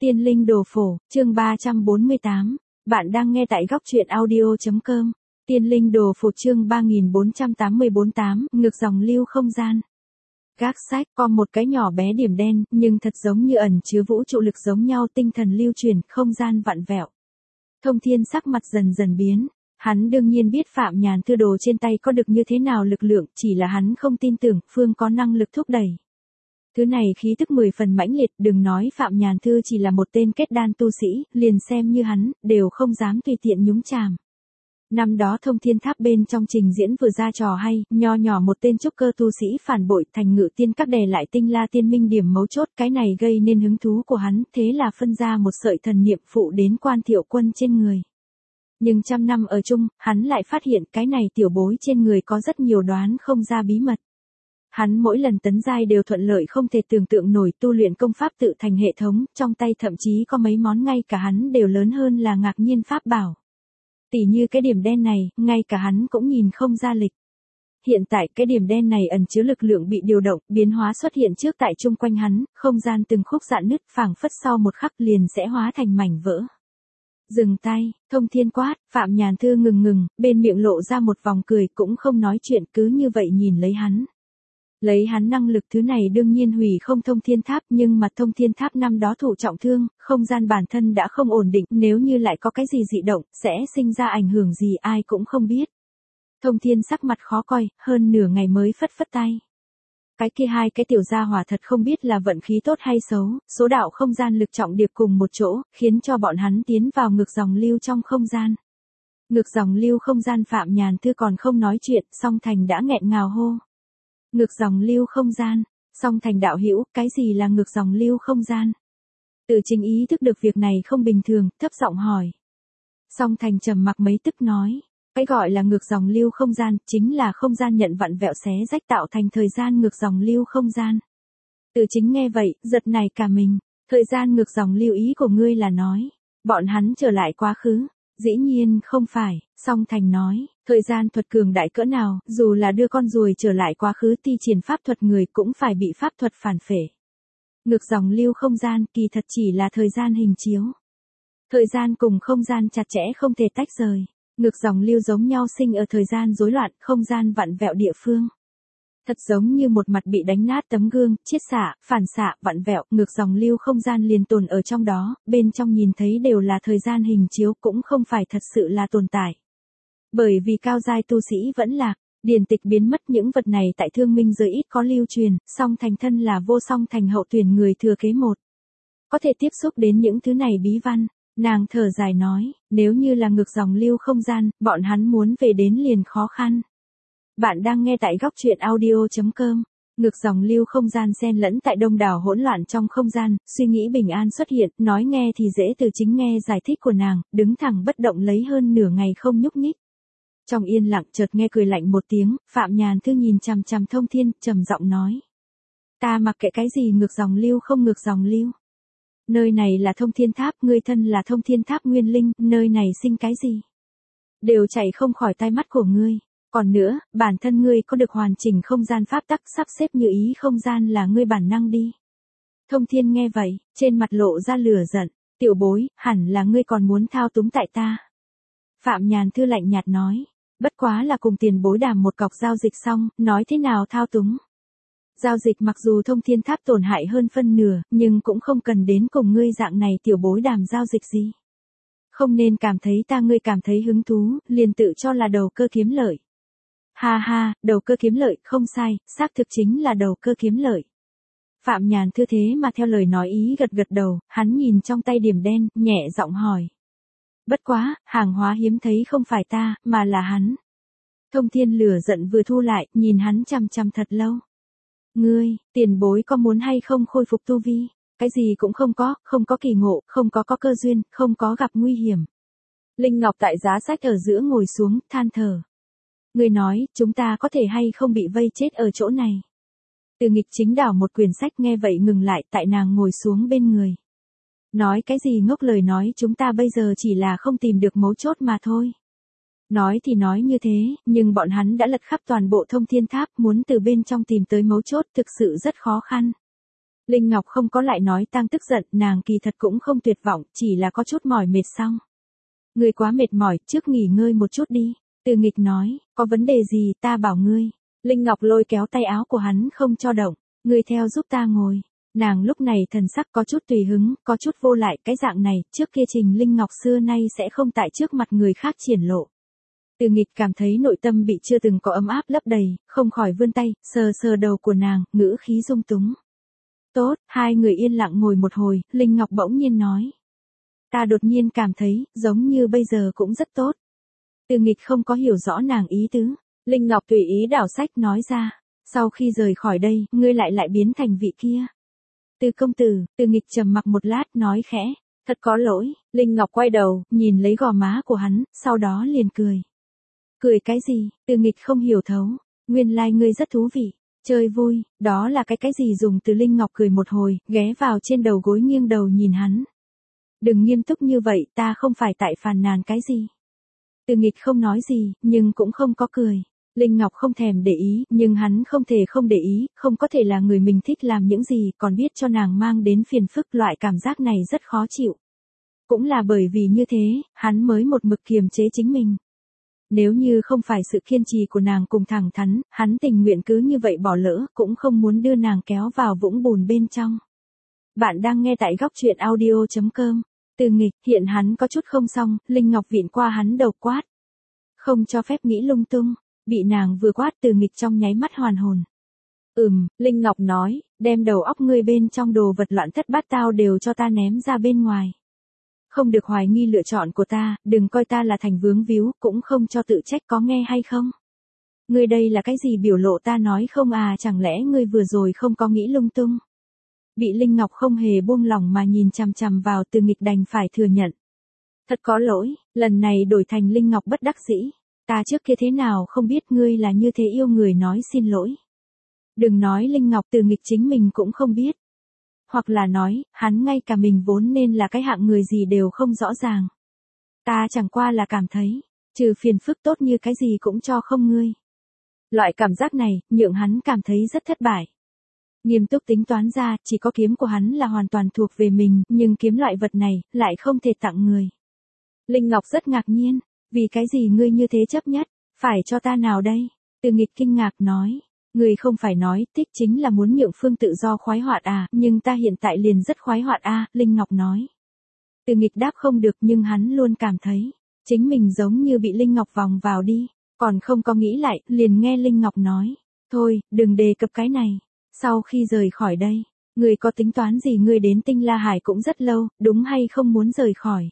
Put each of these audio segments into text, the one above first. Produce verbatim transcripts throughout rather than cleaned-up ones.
Tiên linh đồ phổ, chương ba trăm bốn mươi tám. Bạn đang nghe tại góc truyện audio.com. Tiên linh đồ phổ chương ba nghìn bốn trăm tám mươi bốn tám, ngược dòng lưu không gian. Gác sách, có một cái nhỏ bé điểm đen, nhưng thật giống như ẩn chứa vũ trụ lực giống nhau, tinh thần lưu truyền, không gian vặn vẹo. Thông Thiên sắc mặt dần dần biến. Hắn đương nhiên biết Phạm Nhàn Thư đồ trên tay có được như thế nào lực lượng, chỉ là hắn không tin tưởng Phương có năng lực thúc đẩy. Thứ này khí tức mười phần mãnh liệt, đừng nói Phạm Nhàn Thư chỉ là một tên kết đan tu sĩ, liền xem như hắn, đều không dám tùy tiện nhúng chàm. Năm đó Thông Thiên Tháp bên trong trình diễn vừa ra trò hay, nho nhỏ một tên trúc cơ tu sĩ phản bội thành Ngự Tiên Các đè lại Tinh La Tiên Minh điểm mấu chốt, cái này gây nên hứng thú của hắn, thế là phân ra một sợi thần niệm phụ đến Quan Thiệu Quân trên người. Nhưng trăm năm ở chung, hắn lại phát hiện cái này tiểu bối trên người có rất nhiều đoán không ra bí mật. Hắn mỗi lần tấn giai đều thuận lợi không thể tưởng tượng nổi, tu luyện công pháp tự thành hệ thống, trong tay thậm chí có mấy món ngay cả hắn đều lớn hơn là ngạc nhiên pháp bảo. Tỉ như cái điểm đen này, ngay cả hắn cũng nhìn không ra lịch. Hiện tại cái điểm đen này ẩn chứa lực lượng bị điều động, biến hóa xuất hiện trước tại chung quanh hắn, không gian từng khúc rạn nứt, phảng phất sau một khắc liền sẽ hóa thành mảnh vỡ. Dừng tay, Thông Thiên quát, Phạm Nhàn Thư ngừng ngừng, bên miệng lộ ra một vòng cười, cũng không nói chuyện, cứ như vậy nhìn lấy hắn. Lấy hắn năng lực, thứ này đương nhiên hủy không Thông Thiên Tháp, nhưng mà Thông Thiên Tháp năm đó thụ trọng thương, không gian bản thân đã không ổn định, nếu như lại có cái gì dị động, sẽ sinh ra ảnh hưởng gì ai cũng không biết. Thông Thiên sắc mặt khó coi, hơn nửa ngày mới phất phất tay. Cái kia hai cái tiểu gia hỏa thật không biết là vận khí tốt hay xấu, số đạo không gian lực trọng điệp cùng một chỗ, khiến cho bọn hắn tiến vào ngược dòng lưu trong không gian. Ngược dòng lưu không gian. Phạm Nhàn Thư còn không nói chuyện, Song Thành đã nghẹn ngào hô. Ngược dòng lưu không gian. Song Thành đạo hữu, cái gì là ngược dòng lưu không gian? Tự Chính ý thức được việc này không bình thường, thấp giọng hỏi. Song Thành trầm mặc mấy tức nói. Cái gọi là ngược dòng lưu không gian, chính là không gian nhận vặn vẹo xé rách tạo thành thời gian ngược dòng lưu không gian. Tự Chính nghe vậy, giật nảy cả mình. Thời gian ngược dòng lưu, ý của ngươi là nói, bọn hắn trở lại quá khứ. Dĩ nhiên không phải, Song Thành nói, thời gian thuật cường đại cỡ nào, dù là đưa con ruồi trở lại quá khứ thi triển pháp thuật người cũng phải bị pháp thuật phản phệ. Ngược dòng lưu không gian kỳ thật chỉ là thời gian hình chiếu. Thời gian cùng không gian chặt chẽ không thể tách rời. Ngược dòng lưu giống nhau sinh ở thời gian rối loạn, không gian vặn vẹo địa phương. Thật giống như một mặt bị đánh nát tấm gương, chiết xạ, phản xạ, vặn vẹo, ngược dòng lưu không gian liền tồn ở trong đó, bên trong nhìn thấy đều là thời gian hình chiếu, cũng không phải thật sự là tồn tại. Bởi vì cao giai tu sĩ vẫn lạc, điển tịch biến mất, những vật này tại Thương Minh giới ít có lưu truyền, Song Thành thân là Vô Song Thành hậu tuyển người thừa kế một. Có thể tiếp xúc đến những thứ này bí văn. Nàng thở dài nói, nếu như là ngược dòng lưu không gian, bọn hắn muốn về đến liền khó khăn. Bạn đang nghe tại góc truyện audio.com. Ngược dòng lưu không gian xen lẫn tại đông đảo hỗn loạn trong không gian, suy nghĩ bình an xuất hiện, nói nghe thì dễ. Từ Chính nghe giải thích của nàng, đứng thẳng bất động lấy hơn nửa ngày không nhúc nhích. Trong yên lặng chợt nghe cười lạnh một tiếng, Phạm Nhàn Thư nhìn chằm chằm Thông Thiên, trầm giọng nói. Ta mặc kệ cái gì ngược dòng lưu không ngược dòng lưu. Nơi này là Thông Thiên Tháp, ngươi thân là Thông Thiên Tháp nguyên linh, nơi này sinh cái gì? Đều chạy không khỏi tai mắt của ngươi. Còn nữa, bản thân ngươi có được hoàn chỉnh không gian pháp tắc sắp xếp như ý không gian là ngươi bản năng đi. Thông Thiên nghe vậy, trên mặt lộ ra lửa giận, tiểu bối, hẳn là ngươi còn muốn thao túng tại ta. Phạm Nhàn Thư lạnh nhạt nói, bất quá là cùng tiền bối đàm một cọc giao dịch xong, nói thế nào thao túng. Giao dịch mặc dù Thông Thiên Tháp tổn hại hơn phân nửa, nhưng cũng không cần đến cùng ngươi dạng này tiểu bối đàm giao dịch gì. Không nên cảm thấy ta ngươi cảm thấy hứng thú, liền tự cho là đầu cơ kiếm lợi. Ha ha, đầu cơ kiếm lợi, không sai, xác thực chính là đầu cơ kiếm lợi. Phạm Nhàn Thư thế mà theo lời nói ý gật gật đầu, hắn nhìn trong tay điểm đen, nhẹ giọng hỏi. Bất quá, hàng hóa hiếm thấy không phải ta, mà là hắn. Thông Thiên lửa giận vừa thu lại, nhìn hắn chằm chằm thật lâu. Ngươi, tiền bối có muốn hay không khôi phục tu vi? Cái gì cũng không có, không có kỳ ngộ, không có có cơ duyên, không có gặp nguy hiểm. Linh Ngọc tại giá sách ở giữa ngồi xuống, than thở. Ngươi nói, chúng ta có thể hay không bị vây chết ở chỗ này? Từ Nghịch Chính đảo một quyển sách, nghe vậy ngừng lại, tại nàng ngồi xuống bên người. Nói cái gì ngốc lời nói, chúng ta bây giờ chỉ là không tìm được mấu chốt mà thôi. Nói thì nói như thế, nhưng bọn hắn đã lật khắp toàn bộ Thông Thiên Tháp, muốn từ bên trong tìm tới mấu chốt thực sự rất khó khăn. Linh Ngọc không có lại nói tang tức giận, nàng kỳ thật cũng không tuyệt vọng, chỉ là có chút mỏi mệt xong. Ngươi quá mệt mỏi, trước nghỉ ngơi một chút đi. Từ Nghịch nói, có vấn đề gì ta bảo ngươi. Linh Ngọc lôi kéo tay áo của hắn không cho động, ngươi theo giúp ta ngồi. Nàng lúc này thần sắc có chút tùy hứng, có chút vô lại, cái dạng này, trước kia Trình Linh Ngọc xưa nay sẽ không tại trước mặt người khác triển lộ. Từ Nghịch cảm thấy nội tâm bị chưa từng có ấm áp lấp đầy, không khỏi vươn tay, sờ sờ đầu của nàng, ngữ khí dung túng. Tốt, hai người yên lặng ngồi một hồi, Linh Ngọc bỗng nhiên nói. Ta đột nhiên cảm thấy, giống như bây giờ cũng rất tốt. Từ Nghịch không có hiểu rõ nàng ý tứ. Linh Ngọc tùy ý đảo sách nói ra. Sau khi rời khỏi đây, ngươi lại lại biến thành vị kia. Từ công tử, Từ Nghịch trầm mặc một lát nói khẽ. Thật có lỗi, Linh Ngọc quay đầu, nhìn lấy gò má của hắn, sau đó liền cười. Cười cái gì? Từ Nghịch không hiểu thấu. Nguyên lai like ngươi rất thú vị. Chơi vui, đó là cái cái gì dùng Từ Linh Ngọc cười một hồi, ghé vào trên đầu gối nghiêng đầu nhìn hắn. Đừng nghiêm túc như vậy, ta không phải tại phàn nàn cái gì. Từ Nghịch không nói gì, nhưng cũng không có cười. Linh Ngọc không thèm để ý, nhưng hắn không thể không để ý, không có thể là người mình thích làm những gì, còn biết cho nàng mang đến phiền phức, loại cảm giác này rất khó chịu. Cũng là bởi vì như thế, hắn mới một mực kiềm chế chính mình. Nếu như không phải sự kiên trì của nàng cùng thẳng thắn, hắn tình nguyện cứ như vậy bỏ lỡ, cũng không muốn đưa nàng kéo vào vũng bùn bên trong. Bạn đang nghe tại góc truyện audio chấm com. Từ Nghịch, hiện hắn có chút không xong, Linh Ngọc vịn qua hắn đầu quát. Không cho phép nghĩ lung tung, bị nàng vừa quát Từ Nghịch trong nháy mắt hoàn hồn. Ừm, Linh Ngọc nói, đem đầu óc ngươi bên trong đồ vật loạn thất bát tao đều cho ta ném ra bên ngoài. Không được hoài nghi lựa chọn của ta, đừng coi ta là thành vướng víu, cũng không cho tự trách, có nghe hay không? Ngươi đây là cái gì biểu lộ ta nói không à, chẳng lẽ ngươi vừa rồi không có nghĩ lung tung? Bị Linh Ngọc không hề buông lỏng mà nhìn chằm chằm vào, Từ Nghịch đành phải thừa nhận. Thật có lỗi, lần này đổi thành Linh Ngọc bất đắc dĩ. Ta trước kia thế nào không biết ngươi là như thế yêu người, nói xin lỗi. Đừng nói Linh Ngọc, Từ Nghịch chính mình cũng không biết. Hoặc là nói, hắn ngay cả mình vốn nên là cái hạng người gì đều không rõ ràng. Ta chẳng qua là cảm thấy, trừ phiền phức tốt như cái gì cũng cho không ngươi. Loại cảm giác này, nhượng hắn cảm thấy rất thất bại. Nghiêm túc tính toán ra, chỉ có kiếm của hắn là hoàn toàn thuộc về mình, nhưng kiếm loại vật này, lại không thể tặng người. Linh Ngọc rất ngạc nhiên, vì cái gì ngươi như thế chấp nhất, phải cho ta nào đây? Từ Nghịch kinh ngạc nói, ngươi không phải nói, tích chính là muốn nhượng Phương tự do khoái hoạt à, nhưng ta hiện tại liền rất khoái hoạt à, Linh Ngọc nói. Từ Nghịch đáp không được, nhưng hắn luôn cảm thấy, chính mình giống như bị Linh Ngọc vòng vào đi, còn không có nghĩ lại, liền nghe Linh Ngọc nói, thôi, đừng đề cập cái này. Sau khi rời khỏi đây, ngươi có tính toán gì? Ngươi đến Tinh La Hải cũng rất lâu, đúng hay không muốn rời khỏi?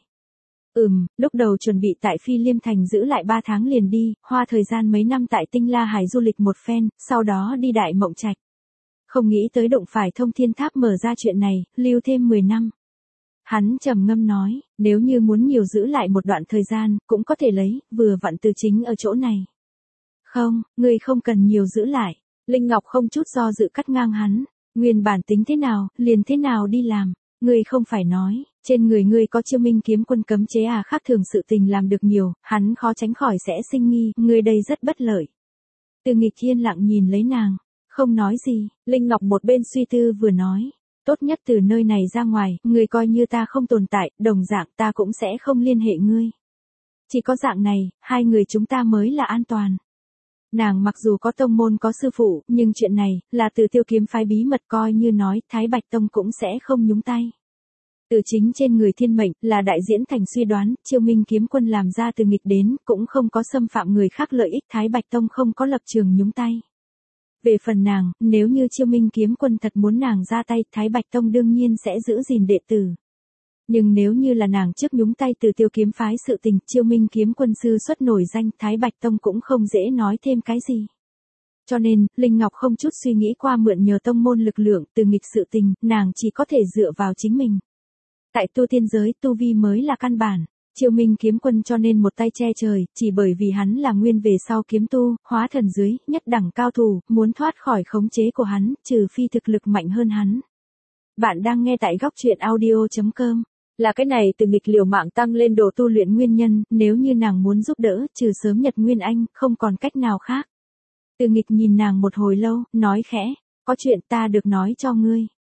Ừm, lúc đầu chuẩn bị tại Phi Liêm Thành giữ lại ba tháng liền đi, hoa thời gian mấy năm tại Tinh La Hải du lịch một phen, sau đó đi Đại Mộng Trạch. Không nghĩ tới đụng phải Thông Thiên Tháp mở ra chuyện này, lưu thêm mười năm. Hắn trầm ngâm nói, nếu như muốn nhiều giữ lại một đoạn thời gian, cũng có thể lấy, vừa vặn từ chính ở chỗ này. Không, ngươi không cần nhiều giữ lại. Linh Ngọc không chút do dự cắt ngang hắn, nguyên bản tính thế nào, liền thế nào đi làm, ngươi không phải nói, trên người ngươi có Chiêu Minh kiếm quân cấm chế à, khác thường sự tình làm được nhiều, hắn khó tránh khỏi sẽ sinh nghi, ngươi đây rất bất lợi. Từ Nghịch yên lặng nhìn lấy nàng, không nói gì, Linh Ngọc một bên suy tư vừa nói, tốt nhất từ nơi này ra ngoài, ngươi coi như ta không tồn tại, đồng dạng ta cũng sẽ không liên hệ ngươi. Chỉ có dạng này, hai người chúng ta mới là an toàn. Nàng mặc dù có tông môn có sư phụ, nhưng chuyện này, là từ Tiêu kiếm phái bí mật, coi như nói, Thái Bạch Tông cũng sẽ không nhúng tay. Từ chính trên người thiên mệnh, là đại diễn thành suy đoán, Chiêu Minh kiếm quân làm ra Từ Nghịch đến, cũng không có xâm phạm người khác lợi ích, Thái Bạch Tông không có lập trường nhúng tay. Về phần nàng, nếu như Chiêu Minh kiếm quân thật muốn nàng ra tay, Thái Bạch Tông đương nhiên sẽ giữ gìn đệ tử. Nhưng nếu như là nàng trước nhúng tay từ Tiêu kiếm phái sự tình, Chiêu Minh kiếm quân sư xuất nổi danh, Thái Bạch Tông cũng không dễ nói thêm cái gì. Cho nên, Linh Ngọc không chút suy nghĩ qua mượn nhờ tông môn lực lượng, Từ Nghịch sự tình, nàng chỉ có thể dựa vào chính mình. Tại tu tiên giới, tu vi mới là căn bản. Chiêu Minh kiếm quân cho nên một tay che trời, chỉ bởi vì hắn là nguyên về sau kiếm tu, hóa thần dưới, nhất đẳng cao thủ, muốn thoát khỏi khống chế của hắn, trừ phi thực lực mạnh hơn hắn. Bạn đang nghe tại góc truyện audio chấm com. Là cái này Từ Nghịch liều mạng tăng lên độ tu luyện nguyên nhân, nếu như nàng muốn giúp đỡ, trừ sớm Nhật Nguyên Anh, không còn cách nào khác. Từ Nghịch nhìn nàng một hồi lâu, nói khẽ, có chuyện ta được nói cho ngươi.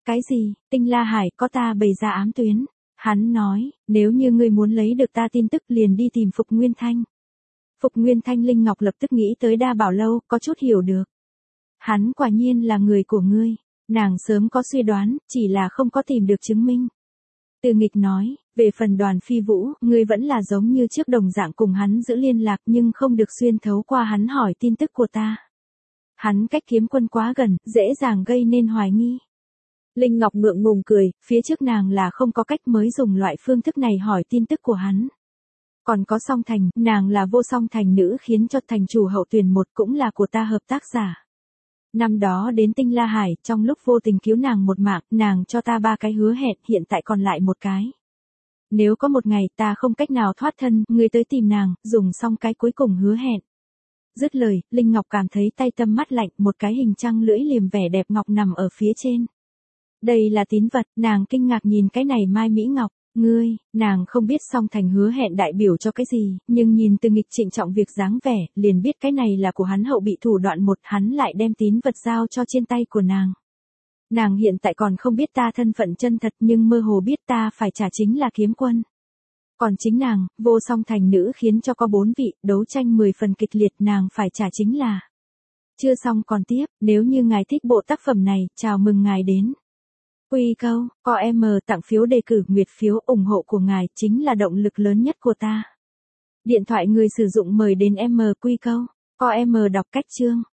Cái gì, Tinh La Hải có ta bày ra ám tuyến. Hắn nói, nếu như ngươi muốn lấy được ta tin tức liền đi tìm Phục Nguyên Thanh. Phục Nguyên Thanh Linh Ngọc lập tức nghĩ tới Đa Bảo Lâu, có chút hiểu được. Hắn quả nhiên là người của ngươi. Nàng sớm có suy đoán, chỉ là không có tìm được chứng minh. Từ Nghịch nói, về phần Đoàn Phi Vũ, ngươi vẫn là giống như trước đồng dạng cùng hắn giữ liên lạc nhưng không được xuyên thấu qua hắn hỏi tin tức của ta. Hắn cách Kiếm Quân quá gần, dễ dàng gây nên hoài nghi. Linh Ngọc ngượng ngùng cười, phía trước nàng là không có cách mới dùng loại phương thức này hỏi tin tức của hắn. Còn có Song Thành, nàng là Vô Song Thành nữ khiến cho thành chủ hậu tuyển một cũng là của ta hợp tác giả. Năm đó đến Tinh La Hải, trong lúc vô tình cứu nàng một mạng, nàng cho ta ba cái hứa hẹn, hiện tại còn lại một cái. Nếu có một ngày ta không cách nào thoát thân, ngươi tới tìm nàng, dùng xong cái cuối cùng hứa hẹn. Dứt lời, Linh Ngọc cảm thấy tay tâm mắt lạnh, một cái hình trăng lưỡi liềm vẻ đẹp ngọc nằm ở phía trên. Đây là tín vật, nàng kinh ngạc nhìn cái này Mai Mỹ Ngọc. Ngươi, nàng không biết Song Thành hứa hẹn đại biểu cho cái gì, nhưng nhìn Từ Nghịch trịnh trọng việc dáng vẻ, liền biết cái này là của hắn hậu bị thủ đoạn một, hắn lại đem tín vật giao cho trên tay của nàng. Nàng hiện tại còn không biết ta thân phận chân thật nhưng mơ hồ biết ta phải trả chính là Kiếm Quân. Còn chính nàng, Vô Song Thành nữ khiến cho có bốn vị, đấu tranh mười phần kịch liệt, nàng phải trả chính là. Chưa xong còn tiếp, nếu như ngài thích bộ tác phẩm này, chào mừng ngài đến. Quy câu, có em tặng phiếu đề cử nguyệt phiếu ủng hộ của ngài chính là động lực lớn nhất của ta. Điện thoại người sử dụng mời đến em quy câu, có em đọc cách chương.